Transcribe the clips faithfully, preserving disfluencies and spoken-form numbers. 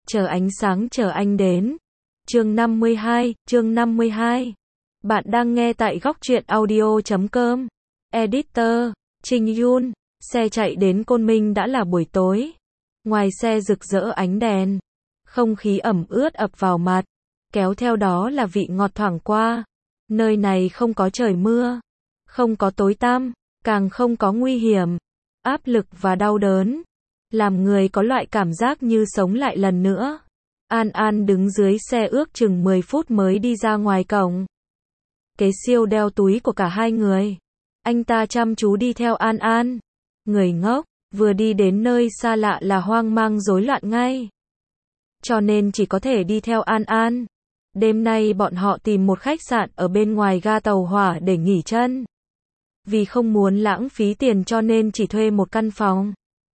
Chờ ánh sáng chờ anh đến. Chương năm mươi hai, chương năm mươi hai. Bạn đang nghe tại góc truyện audio chấm com. Editor, Trình Yun. Xe chạy đến Côn Minh đã là buổi tối. Ngoài xe rực rỡ ánh đèn. Không khí ẩm ướt ập vào mặt. Kéo theo đó là vị ngọt thoảng qua. Nơi này không có trời mưa. Không có tối tăm. Càng không có nguy hiểm. Áp lực và đau đớn. Làm người có loại cảm giác như sống lại lần nữa. An An đứng dưới xe ước chừng mười phút mới đi ra ngoài cổng. Kế Siêu đeo túi của cả hai người. Anh ta chăm chú đi theo An An. Người ngốc, vừa đi đến nơi xa lạ là hoang mang rối loạn ngay. Cho nên chỉ có thể đi theo An An. Đêm nay bọn họ tìm một khách sạn ở bên ngoài ga tàu hỏa để nghỉ chân. Vì không muốn lãng phí tiền cho nên chỉ thuê một căn phòng.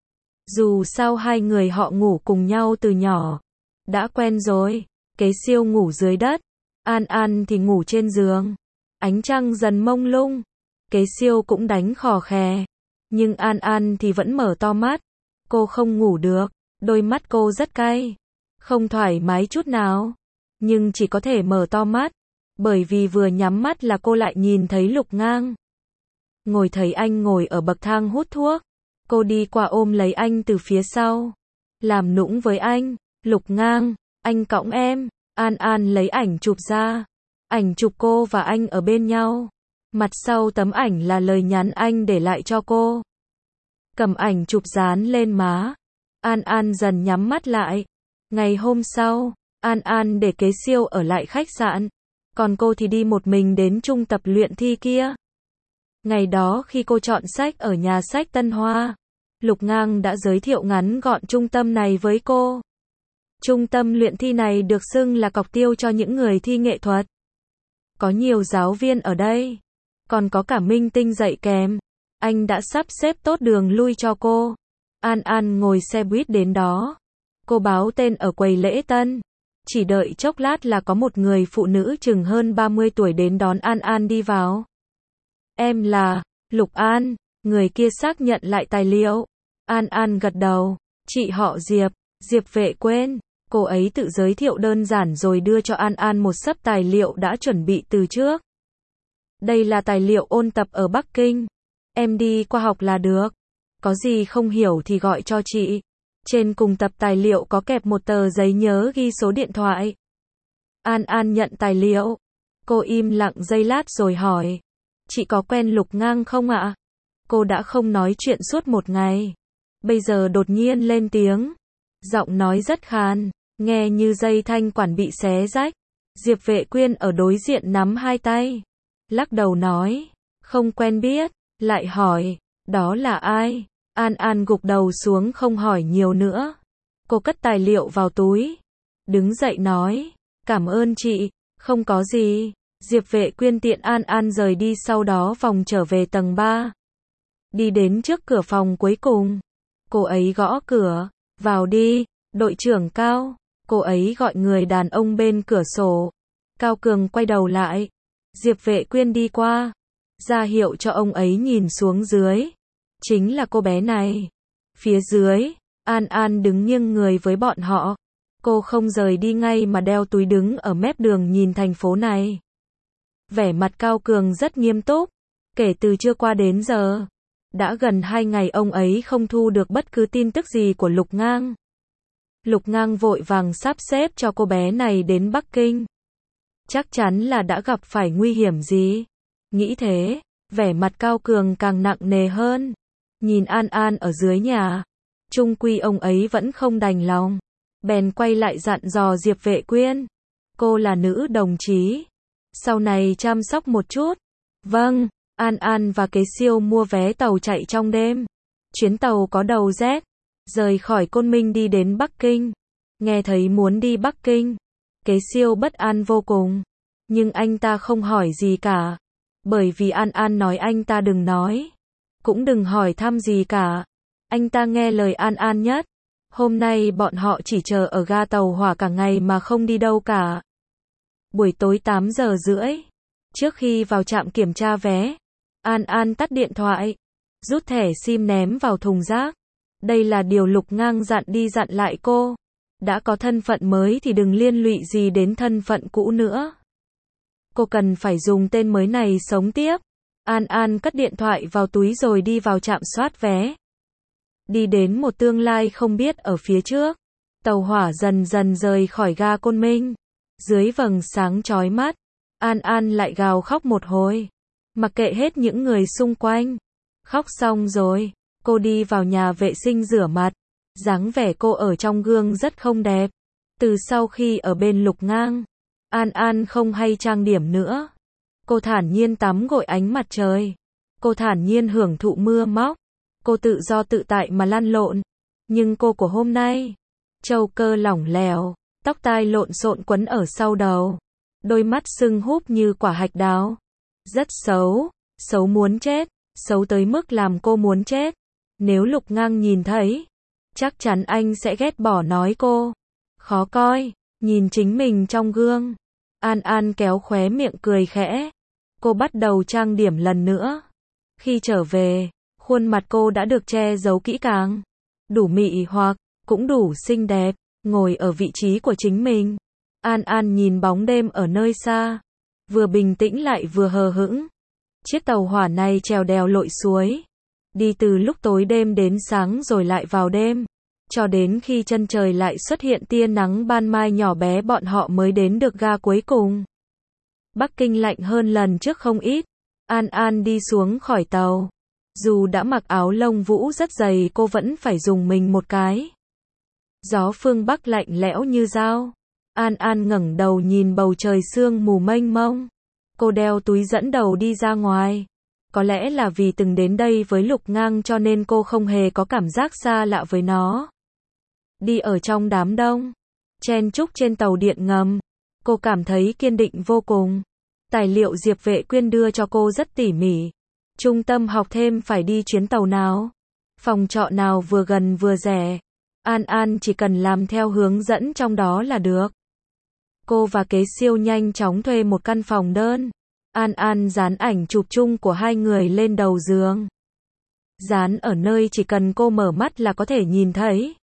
Dù sao hai người họ ngủ cùng nhau từ nhỏ. Đã quen rồi. Kế Siêu ngủ dưới đất. An An thì ngủ trên giường. Ánh trăng dần mông lung. Kế Siêu cũng đánh khò khè. Nhưng An An thì vẫn mở to mắt. Cô không ngủ được. Đôi mắt cô rất cay. Không thoải mái chút nào. Nhưng chỉ có thể mở to mắt. Bởi vì vừa nhắm mắt là cô lại nhìn thấy Lục Ngang. Ngồi thấy anh ngồi ở bậc thang hút thuốc. Cô đi qua ôm lấy anh từ phía sau. Làm nũng với anh. Lục Ngang, anh cõng em. An An lấy ảnh chụp ra. Ảnh chụp cô và anh ở bên nhau. Mặt sau tấm ảnh là lời nhắn anh để lại cho cô. Cầm ảnh chụp dán lên má. An An dần nhắm mắt lại. Ngày hôm sau, An An để Kế Siêu ở lại khách sạn. Còn cô thì đi một mình đến trung tập luyện thi kia. Ngày đó khi cô chọn sách ở nhà sách Tân Hoa, Lục Ngang đã giới thiệu ngắn gọn trung tâm này với cô. Trung tâm luyện thi này được xưng là cọc tiêu cho những người thi nghệ thuật. Có nhiều giáo viên ở đây. Còn có cả minh tinh dạy kèm. Anh đã sắp xếp tốt đường lui cho cô. An An ngồi xe buýt đến đó. Cô báo tên ở quầy lễ tân. Chỉ đợi chốc lát là có một người phụ nữ chừng hơn ba mươi tuổi đến đón An An đi vào. Em là Lục An. Người kia xác nhận lại tài liệu. An An gật đầu. Chị họ Diệp. Diệp Vệ Quyên. Cô ấy tự giới thiệu đơn giản rồi đưa cho An An một xấp tài liệu đã chuẩn bị từ trước. Đây là tài liệu ôn tập ở Bắc Kinh. Em đi qua học là được. Có gì không hiểu thì gọi cho chị. Trên cùng tập tài liệu có kẹp một tờ giấy nhớ ghi số điện thoại. An An nhận tài liệu. Cô im lặng giây lát rồi hỏi. Chị có quen Lục Ngang không ạ? Cô đã không nói chuyện suốt một ngày. Bây giờ đột nhiên lên tiếng. Giọng nói rất khàn. Nghe như dây thanh quản bị xé rách. Diệp Vệ Quyên ở đối diện nắm hai tay. Lắc đầu nói. Không quen biết. Lại hỏi. Đó là ai? An An gục đầu xuống không hỏi nhiều nữa. Cô cất tài liệu vào túi. Đứng dậy nói. Cảm ơn chị. Không có gì. Diệp Vệ Quyên tiện An An rời đi sau đó vòng trở về tầng ba. Đi đến trước cửa phòng cuối cùng. Cô ấy gõ cửa. Vào đi. Đội trưởng Cao. Cô ấy gọi người đàn ông bên cửa sổ. Cao Cường quay đầu lại. Diệp Vệ Quyên đi qua. Ra hiệu cho ông ấy nhìn xuống dưới. Chính là cô bé này. Phía dưới, An An đứng nghiêng người với bọn họ. Cô không rời đi ngay mà đeo túi đứng ở mép đường nhìn thành phố này. Vẻ mặt Cao Cường rất nghiêm túc. Kể từ trưa qua đến giờ. Đã gần hai ngày ông ấy không thu được bất cứ tin tức gì của Lục Ngang. Lục Ngang vội vàng sắp xếp cho cô bé này đến Bắc Kinh. Chắc chắn là đã gặp phải nguy hiểm gì. Nghĩ thế, vẻ mặt Cao Cường càng nặng nề hơn. Nhìn An An ở dưới nhà. Chung quy ông ấy vẫn không đành lòng. Bèn quay lại dặn dò Diệp Vệ Quyên. Cô là nữ đồng chí. Sau này chăm sóc một chút. Vâng, An An và Kế Siêu mua vé tàu chạy trong đêm. Chuyến tàu có đầu Z. Rời khỏi Côn Minh đi đến Bắc Kinh. Nghe thấy muốn đi Bắc Kinh. Kế Siêu bất an vô cùng. Nhưng anh ta không hỏi gì cả. Bởi vì An An nói anh ta đừng nói. Cũng đừng hỏi thăm gì cả. Anh ta nghe lời An An nhất. Hôm nay bọn họ chỉ chờ ở ga tàu hỏa cả ngày mà không đi đâu cả. Buổi tối tám giờ rưỡi. Trước khi vào trạm kiểm tra vé. An An tắt điện thoại. Rút thẻ sim ném vào thùng rác. Đây là điều Lục Ngang dặn đi dặn lại cô. Đã có thân phận mới thì đừng liên lụy gì đến thân phận cũ nữa. Cô cần phải dùng tên mới này sống tiếp. An An cất điện thoại vào túi rồi đi vào trạm soát vé. Đi đến một tương lai không biết ở phía trước. Tàu hỏa dần dần rời khỏi ga Côn Minh. Dưới vầng sáng chói mắt, An An lại gào khóc một hồi. Mặc kệ hết những người xung quanh. Khóc xong rồi, cô đi vào nhà vệ sinh rửa mặt. Dáng vẻ cô ở trong gương rất không đẹp. Từ sau khi ở bên Lục Ngang, An An không hay trang điểm nữa. Cô thản nhiên tắm gội ánh mặt trời. Cô thản nhiên hưởng thụ mưa móc. Cô tự do tự tại mà lăn lộn. Nhưng cô của hôm nay, trâu cơ lỏng lẻo, tóc tai lộn xộn quấn ở sau đầu, đôi mắt sưng húp như quả hạch đào. Rất xấu, xấu muốn chết, xấu tới mức làm cô muốn chết. Nếu Lục Ngang nhìn thấy, chắc chắn anh sẽ ghét bỏ nói cô khó coi. Nhìn chính mình trong gương, An An kéo khóe miệng cười khẽ. Cô bắt đầu trang điểm lần nữa. Khi trở về, khuôn mặt cô đã được che giấu kỹ càng, đủ mị hoặc, cũng đủ xinh đẹp. Ngồi ở vị trí của chính mình, An An nhìn bóng đêm ở nơi xa, vừa bình tĩnh lại vừa hờ hững. Chiếc tàu hỏa này trèo đèo lội suối, đi từ lúc tối đêm đến sáng rồi lại vào đêm, cho đến khi chân trời lại xuất hiện tia nắng ban mai nhỏ bé bọn họ mới đến được ga cuối cùng. Bắc Kinh lạnh hơn lần trước không ít. An An đi xuống khỏi tàu. Dù đã mặc áo lông vũ rất dày cô vẫn phải dùng mình một cái. Gió phương Bắc lạnh lẽo như dao. An An ngẩng đầu nhìn bầu trời sương mù mênh mông. Cô đeo túi dẫn đầu đi ra ngoài. Có lẽ là vì từng đến đây với Lục Ngang cho nên cô không hề có cảm giác xa lạ với nó. Đi ở trong đám đông, chen chúc trên tàu điện ngầm, cô cảm thấy kiên định vô cùng. Tài liệu Diệp Vệ Quyên đưa cho cô rất tỉ mỉ. Trung tâm học thêm phải đi chuyến tàu nào, phòng trọ nào vừa gần vừa rẻ. An An chỉ cần làm theo hướng dẫn trong đó là được. Cô và Kế Siêu nhanh chóng thuê một căn phòng đơn. An An dán ảnh chụp chung của hai người lên đầu giường. Dán ở nơi chỉ cần cô mở mắt là có thể nhìn thấy.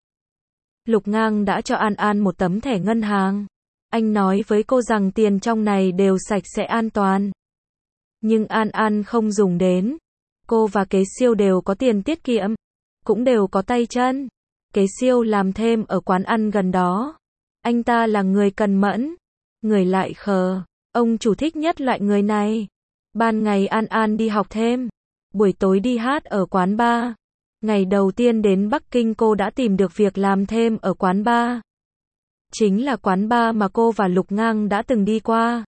Lục Ngang đã cho An An một tấm thẻ ngân hàng. Anh nói với cô rằng tiền trong này đều sạch sẽ an toàn. Nhưng An An không dùng đến. Cô và Kế Siêu đều có tiền tiết kiệm, cũng đều có tay chân. Kế Siêu làm thêm ở quán ăn gần đó. Anh ta là người cần mẫn, người lại khờ. Ông chủ thích nhất loại người này. Ban ngày An An đi học thêm, buổi tối đi hát ở quán bar. Ngày đầu tiên đến Bắc Kinh cô đã tìm được việc làm thêm ở quán bar. Chính là quán bar mà cô và Lục Ngang đã từng đi qua.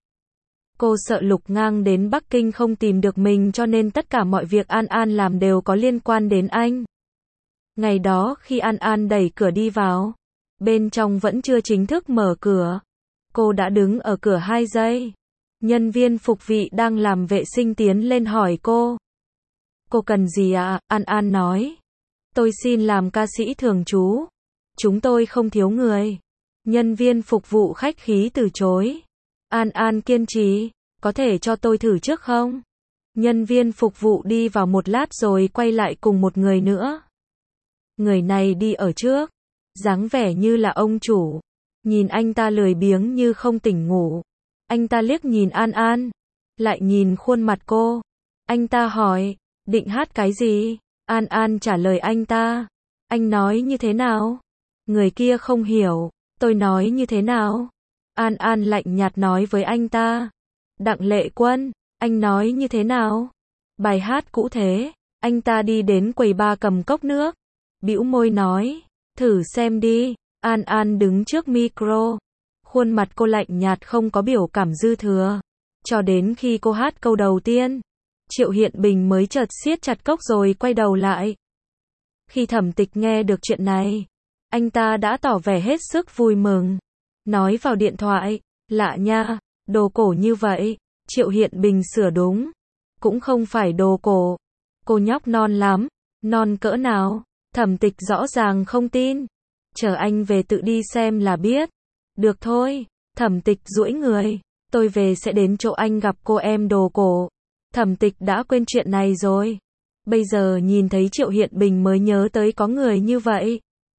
Cô sợ Lục Ngang đến Bắc Kinh không tìm được mình cho nên tất cả mọi việc An An làm đều có liên quan đến anh. Ngày đó khi An An đẩy cửa đi vào, bên trong vẫn chưa chính thức mở cửa. Cô đã đứng ở cửa hai giây. Nhân viên phục vị đang làm vệ sinh tiến lên hỏi cô. Cô cần gì ạ? À? An An nói. Tôi xin làm ca sĩ thường trú. Chúng tôi không thiếu người. Nhân viên phục vụ khách khí từ chối. An An kiên trì. Có thể cho tôi thử trước không? Nhân viên phục vụ đi vào một lát rồi quay lại cùng một người nữa. Người này đi ở trước. Dáng vẻ như là ông chủ. Nhìn anh ta lười biếng như không tỉnh ngủ. Anh ta liếc nhìn An An. Lại nhìn khuôn mặt cô. Anh ta hỏi. Định hát cái gì? An An trả lời anh ta. Anh nói như thế nào? Người kia không hiểu. Tôi nói như thế nào? An An lạnh nhạt nói với anh ta. Đặng Lệ Quân. Anh nói như thế nào? Bài hát cũ thế. Anh ta đi đến quầy bar cầm cốc nước. Bĩu môi nói. Thử xem đi. An An đứng trước micro. Khuôn mặt cô lạnh nhạt không có biểu cảm dư thừa. Cho đến khi cô hát câu đầu tiên, Triệu Hiện Bình mới chợt siết chặt cốc rồi quay đầu lại. Khi Thẩm Tịch nghe được chuyện này, anh ta đã tỏ vẻ hết sức vui mừng. Nói vào điện thoại, lạ nha, đồ cổ như vậy. Triệu Hiện Bình sửa đúng. Cũng không phải đồ cổ. Cô nhóc non lắm. Non cỡ nào? Thẩm Tịch rõ ràng không tin. Chờ anh về tự đi xem là biết. Được thôi. Thẩm Tịch duỗi người. Tôi về sẽ đến chỗ anh gặp cô em đồ cổ. Thẩm Tịch đã quên chuyện này rồi. Bây giờ nhìn thấy Triệu Hiện Bình mới nhớ tới có người như vậy.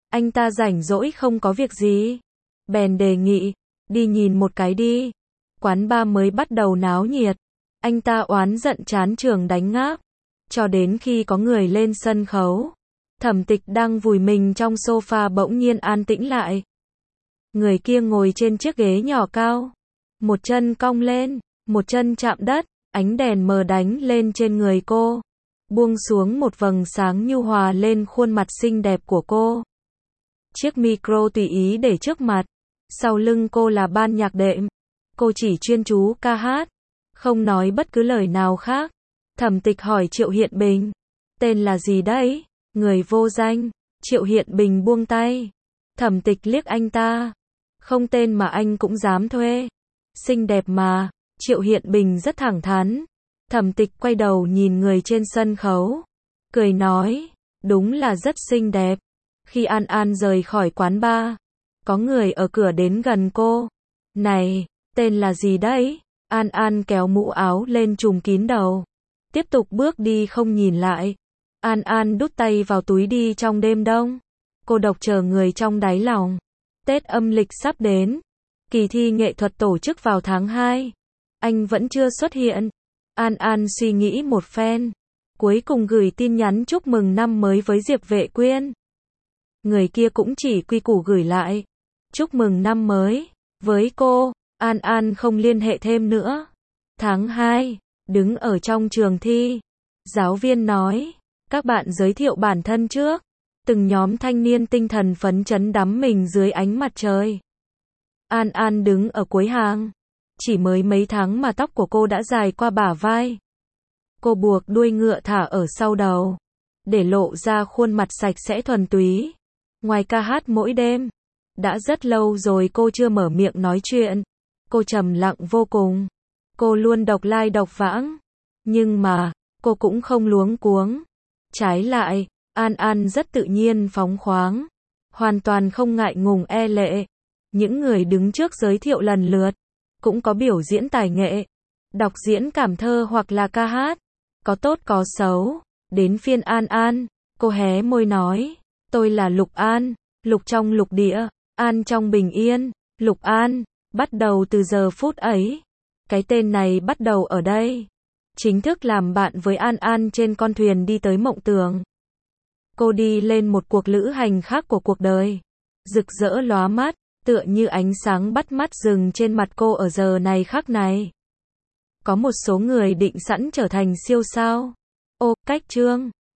Anh ta rảnh rỗi không có việc gì. Bèn đề nghị, đi nhìn một cái đi. Quán bar mới bắt đầu náo nhiệt. Anh ta oán giận chán trường đánh ngáp. Cho đến khi có người lên sân khấu. Thẩm Tịch đang vùi mình trong sofa bỗng nhiên an tĩnh lại. Người kia ngồi trên chiếc ghế nhỏ cao. Một chân cong lên, một chân chạm đất, ánh đèn mờ đánh lên trên người cô. Buông xuống một vầng sáng nhu hòa lên khuôn mặt xinh đẹp của cô. Chiếc micro tùy ý để trước mặt. Sau lưng cô là ban nhạc đệm. Cô chỉ chuyên chú ca hát. Không nói bất cứ lời nào khác. Thẩm Tịch hỏi Triệu Hiện Bình. Tên là gì đấy? Người vô danh. Triệu Hiện Bình buông tay. Thẩm Tịch liếc anh ta. Không tên mà anh cũng dám thuê. Xinh đẹp mà. Triệu Hiện Bình rất thẳng thắn. Thẩm Tịch quay đầu nhìn người trên sân khấu. Cười nói. Đúng là rất xinh đẹp. Khi An An rời khỏi quán bar. Có người ở cửa đến gần cô. Này, tên là gì đấy? An An kéo mũ áo lên trùm kín đầu. Tiếp tục bước đi không nhìn lại. An An đút tay vào túi đi trong đêm đông. Cô độc chờ người trong đáy lòng. Tết âm lịch sắp đến. Kỳ thi nghệ thuật tổ chức vào tháng hai. Anh vẫn chưa xuất hiện. An An suy nghĩ một phen. Cuối cùng gửi tin nhắn chúc mừng năm mới với Diệp Vệ Quyên. Người kia cũng chỉ quy củ gửi lại. Chúc mừng năm mới. Với cô, An An không liên hệ thêm nữa. Tháng hai, đứng ở trong trường thi. Giáo viên nói, các bạn giới thiệu bản thân trước. Từng nhóm thanh niên tinh thần phấn chấn đắm mình dưới ánh mặt trời. An An đứng ở cuối hàng. Chỉ mới mấy tháng mà tóc của cô đã dài qua bả vai. Cô buộc đuôi ngựa thả ở sau đầu. Để lộ ra khuôn mặt sạch sẽ thuần túy. Ngoài ca hát mỗi đêm. Đã rất lâu rồi cô chưa mở miệng nói chuyện. Cô trầm lặng vô cùng. Cô luôn độc lai độc vãng. Nhưng mà, cô cũng không luống cuống. Trái lại, An An rất tự nhiên phóng khoáng. Hoàn toàn không ngại ngùng e lệ. Những người đứng trước giới thiệu lần lượt. Cũng có biểu diễn tài nghệ. Đọc diễn cảm thơ hoặc là ca hát. Có tốt có xấu. Đến phiên An An, cô hé môi nói. Tôi là Lục An. Lục trong lục địa. An trong bình yên. Lục An. Bắt đầu từ giờ phút ấy. Cái tên này bắt đầu ở đây. Chính thức làm bạn với An An trên con thuyền đi tới mộng tưởng. Cô đi lên một cuộc lữ hành khác của cuộc đời. Rực rỡ lóa mắt, tựa như ánh sáng bắt mắt dừng trên mặt cô ở giờ này khắc này. Có một số người định sẵn trở thành siêu sao. Ô, cách chương.